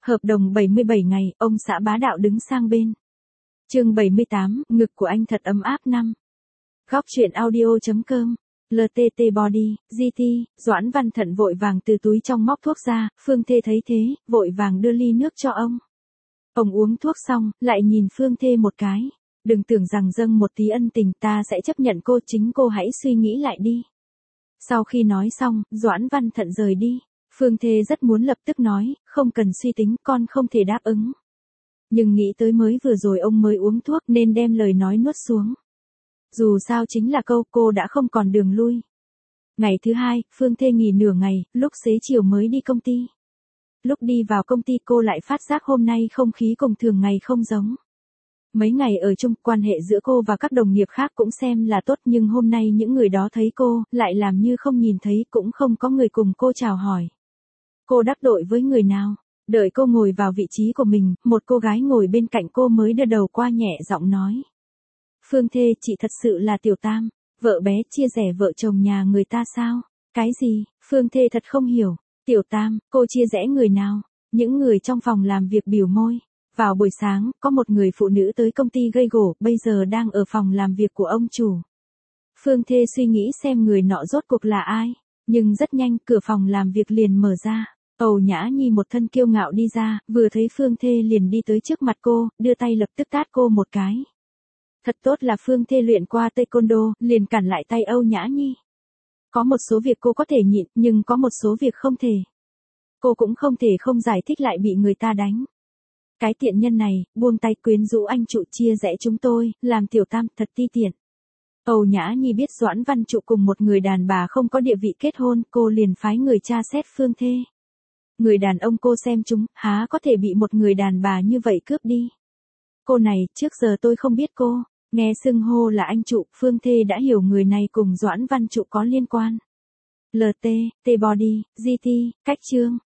Hợp đồng 77 ngày, ông xã bá đạo đứng sang bên. Chương 78, ngực của anh thật ấm áp năm. Góc truyện audio.com. LTT Body, GT, Doãn Văn Thận vội vàng từ túi trong móc thuốc ra, Phương Thê thấy thế, vội vàng đưa ly nước cho ông. Ông uống thuốc xong, lại nhìn Phương Thê một cái. Đừng tưởng rằng dâng một tí ân tình ta sẽ chấp nhận cô, chính cô hãy suy nghĩ lại đi. Sau khi nói xong, Doãn Văn Thận rời đi. Phương Thê rất muốn lập tức nói, không cần suy tính, con không thể đáp ứng. Nhưng nghĩ tới mới vừa rồi ông mới uống thuốc nên đem lời nói nuốt xuống. Dù sao chính là câu cô đã không còn đường lui. Ngày thứ hai, Phương Thê nghỉ nửa ngày, lúc xế chiều mới đi công ty. Lúc đi vào công ty cô lại phát giác hôm nay không khí cùng thường ngày không giống. Mấy ngày ở chung, quan hệ giữa cô và các đồng nghiệp khác cũng xem là tốt, nhưng hôm nay những người đó thấy cô, lại làm như không nhìn thấy, cũng không có người cùng cô chào hỏi. Cô đắc tội với người nào? Đợi cô ngồi vào vị trí của mình, một cô gái ngồi bên cạnh cô mới đưa đầu qua nhẹ giọng nói. Phương Thê, chị thật sự là Tiểu Tam, vợ bé chia rẽ vợ chồng nhà người ta sao? Cái gì? Phương Thê thật không hiểu. Tiểu Tam, cô chia rẽ người nào? Những người trong phòng làm việc bĩu môi. Vào buổi sáng, có một người phụ nữ tới công ty gây gổ, bây giờ đang ở phòng làm việc của ông chủ. Phương Thê suy nghĩ xem người nọ rốt cuộc là ai. Nhưng rất nhanh, cửa phòng làm việc liền mở ra. Âu Nhã Nhi một thân kiêu ngạo đi ra, vừa thấy Phương Thê liền đi tới trước mặt cô, đưa tay lập tức tát cô một cái. Thật tốt là Phương Thê luyện qua taekwondo, liền cản lại tay Âu Nhã Nhi. Có một số việc cô có thể nhịn, nhưng có một số việc không thể. Cô cũng không thể không giải thích lại bị người ta đánh. Cái tiện nhân này, buông tay, quyến rũ anh Trụ, chia rẽ chúng tôi, làm Tiểu Tam, thật ti tiện. Âu Nhã Nhi biết Doãn Văn Trụ cùng một người đàn bà không có địa vị kết hôn, cô liền phái người tra xét Phương Thê. Người đàn ông cô xem chúng, há có thể bị một người đàn bà như vậy cướp đi. Cô này, trước giờ tôi không biết cô. Nghe xưng hô là anh Trụ, Phương Thê đã hiểu người này cùng Doãn Văn Trụ có liên quan. LT, T-Body, GT, cách chương.